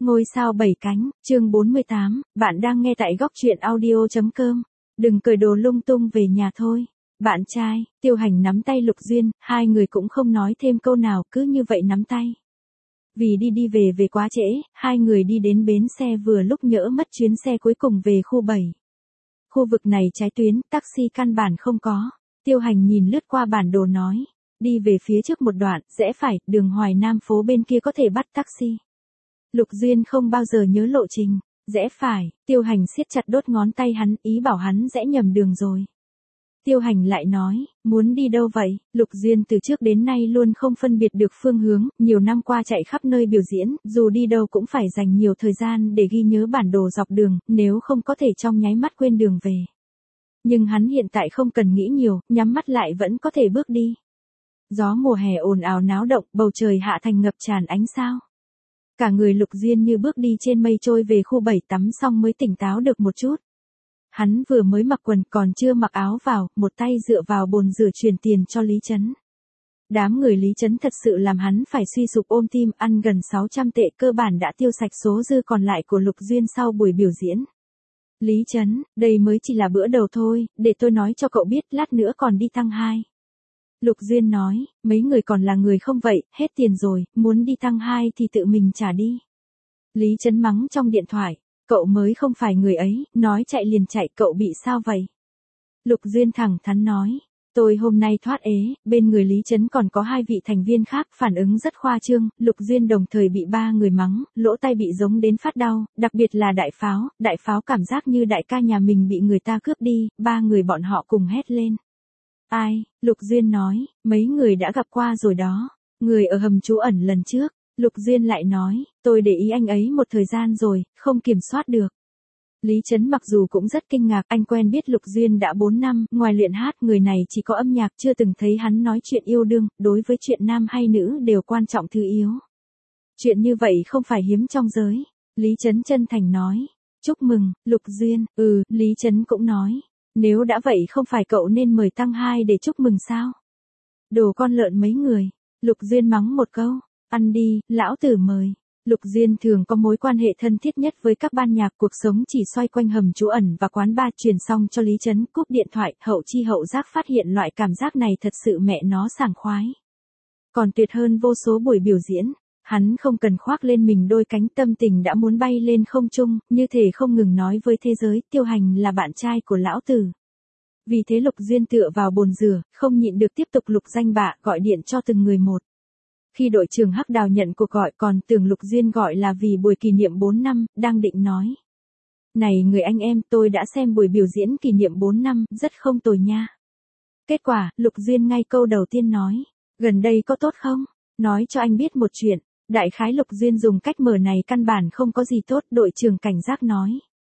Ngôi sao 7 cánh, chương 48, bạn đang nghe tại góc truyện audio.com. Đừng cởi đồ lung tung về nhà thôi. Bạn trai, Tiêu Hành nắm tay Lục Duyên, hai người cũng không nói thêm câu nào, cứ như vậy nắm tay. Vì đi về quá trễ, hai người đi đến bến xe vừa lúc nhỡ mất chuyến xe cuối cùng về khu 7. Khu vực này trái tuyến, taxi căn bản không có. Tiêu Hành nhìn lướt qua bản đồ nói. Đi về phía trước một đoạn, rẽ phải, đường Hoài Nam phố bên kia có thể bắt taxi. Lục Duyên không bao giờ nhớ lộ trình, rẽ phải, Tiêu Hành siết chặt đốt ngón tay hắn, ý bảo hắn rẽ nhầm đường rồi. Tiêu Hành lại nói, muốn đi đâu vậy? Lục Duyên từ trước đến nay luôn không phân biệt được phương hướng, nhiều năm qua chạy khắp nơi biểu diễn, dù đi đâu cũng phải dành nhiều thời gian để ghi nhớ bản đồ dọc đường, nếu không có thể trong nháy mắt quên đường về. Nhưng hắn hiện tại không cần nghĩ nhiều, nhắm mắt lại vẫn có thể bước đi. Gió mùa hè ồn ào náo động, bầu trời hạ thành ngập tràn ánh sao. Cả người Lục Duyên như bước đi trên mây trôi về khu 7 tắm xong mới tỉnh táo được một chút. Hắn vừa mới mặc quần còn chưa mặc áo vào, một tay dựa vào bồn rửa truyền tiền cho Lý Trấn. Đám người Lý Trấn thật sự làm hắn phải suy sụp ôm tim, ăn gần 600 tệ cơ bản đã tiêu sạch số dư còn lại của Lục Duyên sau buổi biểu diễn. Lý Trấn, đây mới chỉ là bữa đầu thôi, để tôi nói cho cậu biết lát nữa còn đi tăng 2. Lục Duyên nói, mấy người còn là người không vậy, hết tiền rồi, muốn đi tăng 2 thì tự mình trả đi. Lý Trấn mắng trong điện thoại, cậu mới không phải người ấy, nói chạy liền chạy, cậu bị sao vậy? Lục Duyên thẳng thắn nói, tôi hôm nay thoát ế, bên người Lý Trấn còn có 2 vị thành viên khác, phản ứng rất khoa trương, Lục Duyên đồng thời bị 3 người mắng, lỗ tai bị giống đến phát đau, đặc biệt là đại pháo cảm giác như đại ca nhà mình bị người ta cướp đi, 3 người bọn họ cùng hét lên. Ai? Lục Duyên nói, mấy người đã gặp qua rồi đó, người ở hầm trú ẩn lần trước. Lục Duyên lại nói, tôi để ý anh ấy một thời gian rồi, không kiểm soát được. Lý Trấn mặc dù cũng rất kinh ngạc, anh quen biết Lục Duyên đã 4 năm, ngoài luyện hát người này chỉ có âm nhạc, chưa từng thấy hắn nói chuyện yêu đương, đối với chuyện nam hay nữ đều quan trọng thứ yếu. Chuyện như vậy không phải hiếm trong giới. Lý Trấn chân thành nói, chúc mừng, Lục Duyên, Lý Trấn cũng nói. Nếu đã vậy không phải cậu nên mời tăng 2 để chúc mừng sao? Đồ con lợn mấy người. Lục Duyên mắng một câu. Ăn đi, lão tử mời. Lục Duyên thường có mối quan hệ thân thiết nhất với các ban nhạc, cuộc sống chỉ xoay quanh hầm trú ẩn và quán bar. Truyền xong cho Lý Trấn, cúp điện thoại, hậu chi hậu giác phát hiện loại cảm giác này thật sự mẹ nó sảng khoái. Còn tuyệt hơn vô số buổi biểu diễn. Hắn không cần khoác lên mình đôi cánh, tâm tình đã muốn bay lên không trung, như thể không ngừng nói với thế giới, Tiêu Hành là bạn trai của lão tử. Vì thế Lục Duyên tựa vào bồn rửa, không nhịn được tiếp tục lục danh bạ, gọi điện cho từng người một. Khi đội trưởng Hắc Đào nhận cuộc gọi còn tưởng Lục Duyên gọi là vì buổi kỷ niệm 4 năm, đang định nói. Này người anh em, tôi đã xem buổi biểu diễn kỷ niệm 4 năm, rất không tồi nha. Kết quả, Lục Duyên ngay câu đầu tiên nói, gần đây có tốt không? Nói cho anh biết một chuyện. Đại khái Lục Duyên dùng cách mở này căn bản không có gì tốt, đội trưởng cảnh giác nói.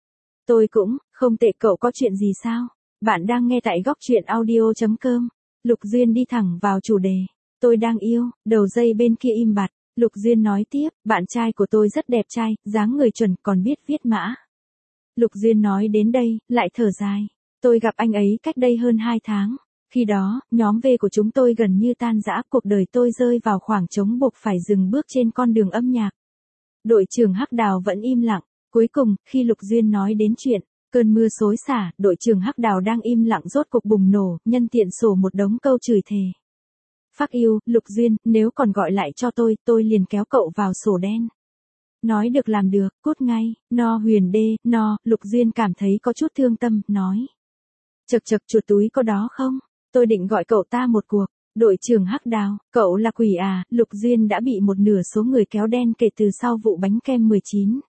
Tôi cũng, không tệ, cậu có chuyện gì sao? Bạn đang nghe tại góc truyện audio.com. Lục Duyên đi thẳng vào chủ đề. Tôi đang yêu, đầu dây bên kia im bặt. Lục Duyên nói tiếp, bạn trai của tôi rất đẹp trai, dáng người chuẩn, còn biết viết mã. Lục Duyên nói đến đây, lại thở dài. Tôi gặp anh ấy cách đây hơn 2 tháng. Khi đó, nhóm V của chúng tôi gần như tan rã, cuộc đời tôi rơi vào khoảng trống buộc phải dừng bước trên con đường âm nhạc. Đội trưởng Hắc Đào vẫn im lặng. Cuối cùng, khi Lục Duyên nói đến chuyện cơn mưa xối xả, đội trưởng Hắc Đào đang im lặng rốt cục bùng nổ, nhân tiện sổ một đống câu chửi thề. Fuck you, Lục Duyên, nếu còn gọi lại cho tôi liền kéo cậu vào sổ đen. Nói được làm được, cút ngay, no Huyền đê, no, Lục Duyên cảm thấy có chút thương tâm, nói. Chật chuột túi có đó không? Tôi định gọi cậu ta một cuộc. Đội trưởng Hắc Đào, cậu là quỷ à? Lục Duyên đã bị một nửa số người kéo đen kể từ sau vụ bánh kem 19.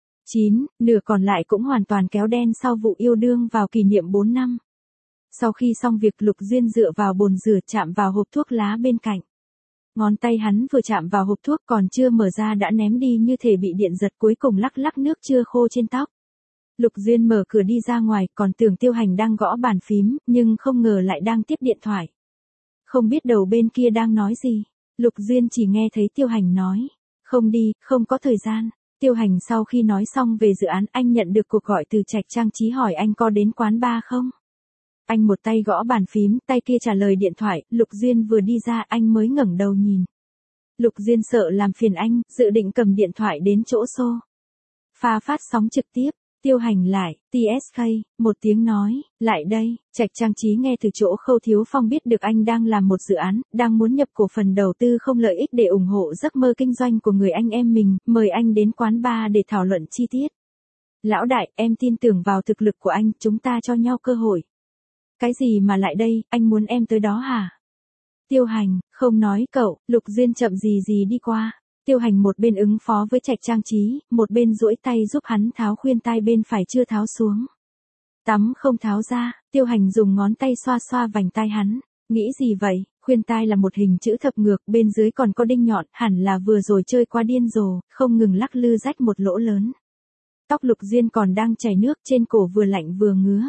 Nửa còn lại cũng hoàn toàn kéo đen sau vụ yêu đương vào kỷ niệm 4 năm. Sau khi xong việc, Lục Duyên dựa vào bồn rửa chạm vào hộp thuốc lá bên cạnh. Ngón tay hắn vừa chạm vào hộp thuốc còn chưa mở ra đã ném đi như thể bị điện giật, cuối cùng lắc nước chưa khô trên tóc. Lục Duyên mở cửa đi ra ngoài, còn tưởng Tiêu Hành đang gõ bàn phím, nhưng không ngờ lại đang tiếp điện thoại. Không biết đầu bên kia đang nói gì. Lục Duyên chỉ nghe thấy Tiêu Hành nói. Không đi, không có thời gian. Tiêu Hành sau khi nói xong về dự án, anh nhận được cuộc gọi từ Trạch Trang Trí hỏi anh có đến quán bar không? Anh một tay gõ bàn phím, tay kia trả lời điện thoại, Lục Duyên vừa đi ra anh mới ngẩng đầu nhìn. Lục Duyên sợ làm phiền anh, dự định cầm điện thoại đến chỗ xô. Pha phát sóng trực tiếp. Tiêu Hành lại, TSK, một tiếng nói, lại đây. Trạch Trang Trí nghe từ chỗ Khâu Thiếu Phong biết được anh đang làm một dự án, đang muốn nhập cổ phần đầu tư không lợi ích để ủng hộ giấc mơ kinh doanh của người anh em mình, mời anh đến quán bar để thảo luận chi tiết. Lão đại, em tin tưởng vào thực lực của anh, chúng ta cho nhau cơ hội. Cái gì mà lại đây, anh muốn em tới đó hả? Tiêu Hành, không nói cậu, Lục Duyên chậm gì gì đi qua. Tiêu Hành một bên ứng phó với Trạch Trang Trí, một bên duỗi tay giúp hắn tháo khuyên tai bên phải chưa tháo xuống. Tắm không tháo ra, Tiêu Hành dùng ngón tay xoa xoa vành tai hắn. Nghĩ gì vậy, khuyên tai là một hình chữ thập ngược, bên dưới còn có đinh nhọn, hẳn là vừa rồi chơi quá điên rồ, không ngừng lắc lư rách một lỗ lớn. Tóc Lục Duyên còn đang chảy nước, trên cổ vừa lạnh vừa ngứa.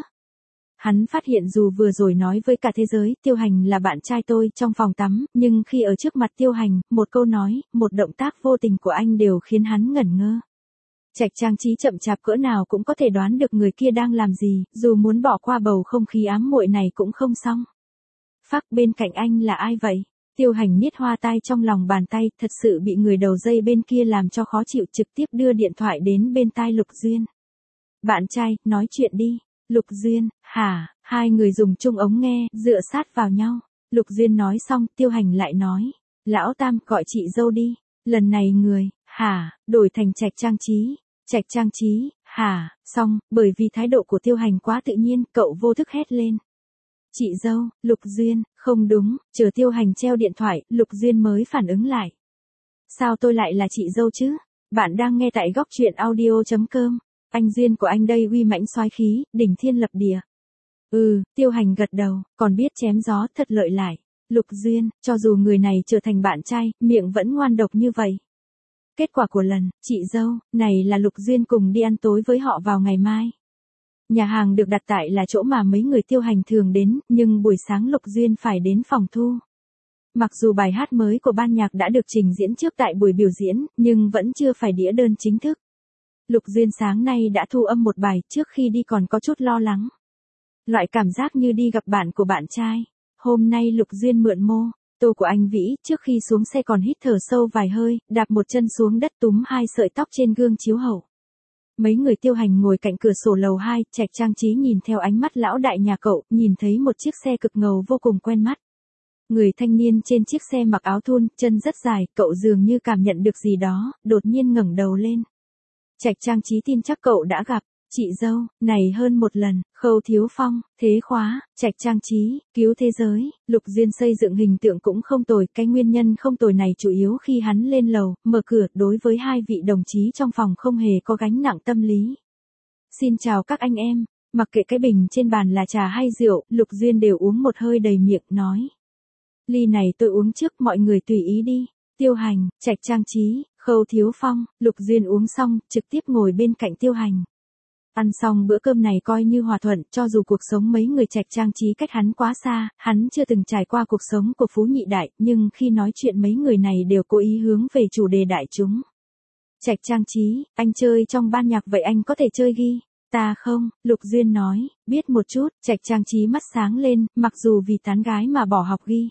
Hắn phát hiện dù vừa rồi nói với cả thế giới, Tiêu Hành là bạn trai tôi trong phòng tắm, nhưng khi ở trước mặt Tiêu Hành, một câu nói, một động tác vô tình của anh đều khiến hắn ngẩn ngơ. Trạch Trang Trí chậm chạp cỡ nào cũng có thể đoán được người kia đang làm gì, dù muốn bỏ qua bầu không khí ám muội này cũng không xong. Phác, bên cạnh anh là ai vậy? Tiêu Hành niết hoa tai trong lòng bàn tay, thật sự bị người đầu dây bên kia làm cho khó chịu, trực tiếp đưa điện thoại đến bên tai Lục Duyên. Bạn trai, nói chuyện đi. Lục Duyên, hả? Hai người dùng chung ống nghe, dựa sát vào nhau. Lục Duyên nói xong, Tiêu Hành lại nói. Lão Tam, gọi chị dâu đi. Lần này người, hả, đổi thành Trạch Trang Trí. Trạch Trang Trí, hả, xong, bởi vì thái độ của Tiêu Hành quá tự nhiên, cậu vô thức hét lên. Chị dâu, Lục Duyên, không đúng, chờ Tiêu Hành treo điện thoại, Lục Duyên mới phản ứng lại. Sao tôi lại là chị dâu chứ? Bạn đang nghe tại góc truyện audio.com. Anh Duyên của anh đây uy mãnh soái khí, đỉnh thiên lập địa. Tiêu Hành gật đầu, còn biết chém gió, thật lợi lại. Lục Duyên, cho dù người này trở thành bạn trai, miệng vẫn ngoan độc như vậy. Kết quả của lần, chị dâu, này là Lục Duyên cùng đi ăn tối với họ vào ngày mai. Nhà hàng được đặt tại là chỗ mà mấy người Tiêu Hành thường đến, nhưng buổi sáng Lục Duyên phải đến phòng thu. Mặc dù bài hát mới của ban nhạc đã được trình diễn trước tại buổi biểu diễn, nhưng vẫn chưa phải đĩa đơn chính thức. Lục Duyên sáng nay đã thu âm một bài, trước khi đi còn có chút lo lắng. Loại cảm giác như đi gặp bạn của bạn trai. Hôm nay Lục Duyên mượn mô tô của anh Vĩ, trước khi xuống xe còn hít thở sâu vài hơi, đạp một chân xuống đất túm hai sợi tóc trên gương chiếu hậu. Mấy người Tiêu Hành ngồi cạnh cửa sổ lầu 2, Trạch Trang Trí nhìn theo ánh mắt lão đại nhà cậu, nhìn thấy một chiếc xe cực ngầu vô cùng quen mắt. Người thanh niên trên chiếc xe mặc áo thun, chân rất dài, cậu dường như cảm nhận được gì đó, đột nhiên ngẩng đầu lên. Trạch Trang Trí tin chắc cậu đã gặp. Chị dâu, này hơn một lần, Khâu Thiếu Phong, Thế Khóa, Trạch Trang Trí, Cứu Thế Giới, Lục Duyên xây dựng hình tượng cũng không tồi, cái nguyên nhân không tồi này chủ yếu khi hắn lên lầu, mở cửa, đối với hai vị đồng chí trong phòng không hề có gánh nặng tâm lý. Xin chào các anh em, mặc kệ cái bình trên bàn là trà hay rượu, Lục Duyên đều uống một hơi đầy miệng, nói. Ly này tôi uống trước, mọi người tùy ý đi. Tiêu Hành, Trạch Trang Trí, Khâu Thiếu Phong, Lục Duyên uống xong, trực tiếp ngồi bên cạnh Tiêu Hành. Ăn xong bữa cơm này coi như hòa thuận, cho dù cuộc sống mấy người Trạch Trang Trí cách hắn quá xa, hắn chưa từng trải qua cuộc sống của phú nhị đại, nhưng khi nói chuyện mấy người này đều cố ý hướng về chủ đề đại chúng. Trạch Trang Trí, anh chơi trong ban nhạc vậy anh có thể chơi ghi. Ta không, Lục Duyên nói, biết một chút, Trạch Trang Trí mắt sáng lên, mặc dù vì tán gái mà bỏ học ghi.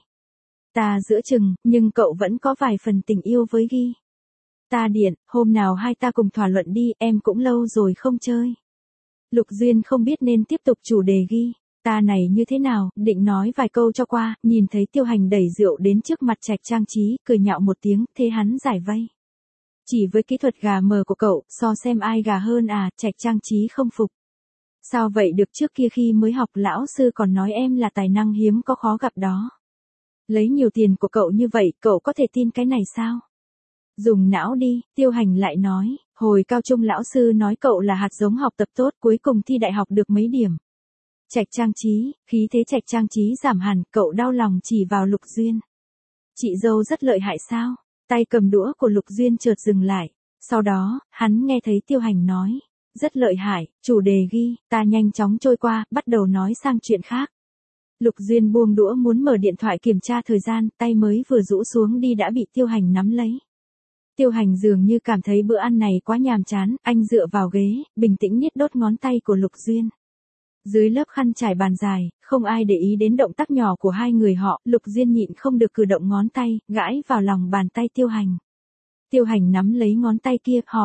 Ta giữa chừng, nhưng cậu vẫn có vài phần tình yêu với ghi. Ta điện, hôm nào hai ta cùng thảo luận đi, em cũng lâu rồi không chơi. Lục Duyên không biết nên tiếp tục chủ đề ghi. Ta này như thế nào, định nói vài câu cho qua, nhìn thấy Tiêu Hành đẩy rượu đến trước mặt Trạch Trang Trí, cười nhạo một tiếng, thế hắn giải vây. Chỉ với kỹ thuật gà mờ của cậu, so xem ai gà hơn à, Trạch Trang Trí không phục. Sao vậy được, trước kia khi mới học lão sư còn nói em là tài năng hiếm có khó gặp đó. Lấy nhiều tiền của cậu như vậy, cậu có thể tin cái này sao? Dùng não đi, Tiêu Hành lại nói, hồi cao trung lão sư nói cậu là hạt giống học tập tốt, cuối cùng thi đại học được mấy điểm. Trạch Trang Trí, khí thế Trạch Trang Trí giảm hẳn, cậu đau lòng chỉ vào Lục Duyên. Chị dâu rất lợi hại sao? Tay cầm đũa của Lục Duyên chợt dừng lại. Sau đó, hắn nghe thấy Tiêu Hành nói, rất lợi hại, chủ đề ghi, ta nhanh chóng trôi qua, bắt đầu nói sang chuyện khác. Lục Duyên buông đũa muốn mở điện thoại kiểm tra thời gian, tay mới vừa rũ xuống đi đã bị Tiêu Hành nắm lấy. Tiêu Hành dường như cảm thấy bữa ăn này quá nhàm chán, anh dựa vào ghế, bình tĩnh niết đốt ngón tay của Lục Duyên. Dưới lớp khăn trải bàn dài, không ai để ý đến động tác nhỏ của hai người họ, Lục Duyên nhịn không được cử động ngón tay, gãi vào lòng bàn tay Tiêu Hành. Tiêu Hành nắm lấy ngón tay kia, hỏi,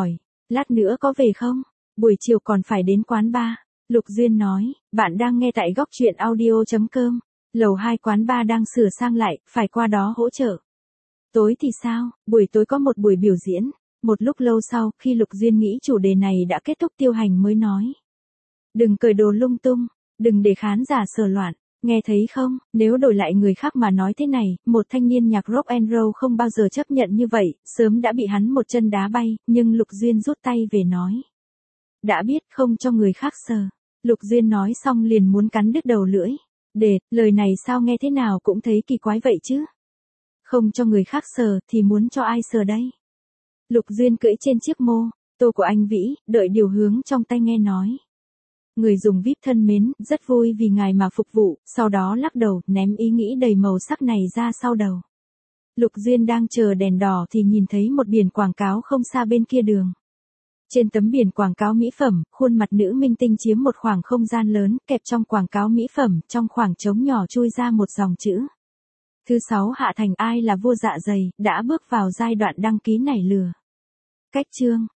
Lát nữa có về không? Buổi chiều còn phải đến quán bar. Lục Duyên nói, bạn đang nghe tại góc truyện audio.com. Lầu 2 quán bar đang sửa sang lại, phải qua đó hỗ trợ. Tối thì sao? Buổi tối có một buổi biểu diễn. Một lúc lâu sau, khi Lục Duyên nghĩ chủ đề này đã kết thúc, Tiêu Hành mới nói. Đừng cởi đồ lung tung, đừng để khán giả sờ loạn. Nghe thấy không, nếu đổi lại người khác mà nói thế này, một thanh niên nhạc rock and roll không bao giờ chấp nhận như vậy, sớm đã bị hắn một chân đá bay, nhưng Lục Duyên rút tay về nói. Đã biết không cho người khác sờ. Lục Duyên nói xong liền muốn cắn đứt đầu lưỡi. Lời này sao nghe thế nào cũng thấy kỳ quái vậy chứ. Không cho người khác sờ thì muốn cho ai sờ đây? Lục Duyên cưỡi trên chiếc mô tô của anh Vĩ, đợi điều hướng trong tay nghe nói. Người dùng VIP thân mến, rất vui vì ngài mà phục vụ, sau đó lắc đầu, ném ý nghĩ đầy màu sắc này ra sau đầu. Lục Duyên đang chờ đèn đỏ thì nhìn thấy một biển quảng cáo không xa bên kia đường. Trên tấm biển quảng cáo mỹ phẩm, khuôn mặt nữ minh tinh chiếm một khoảng không gian lớn, kẹp trong quảng cáo mỹ phẩm, trong khoảng trống nhỏ chui ra một dòng chữ. Thứ 6 hạ thành ai là vua dạ dày, đã bước vào giai đoạn đăng ký nảy lửa. Cách chương